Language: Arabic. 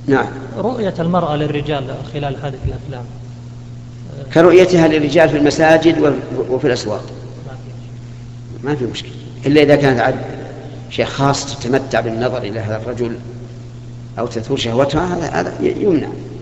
نعم. رؤية المرأة للرجال خلال هذه الأفلام كرؤيتها للرجال في المساجد وفي الأسواق ما في مشكلة، إلا إذا كانت عاد شيء خاص تتمتع بالنظر إلى هذا الرجل أو تثور شهوتها، هذا يمنع.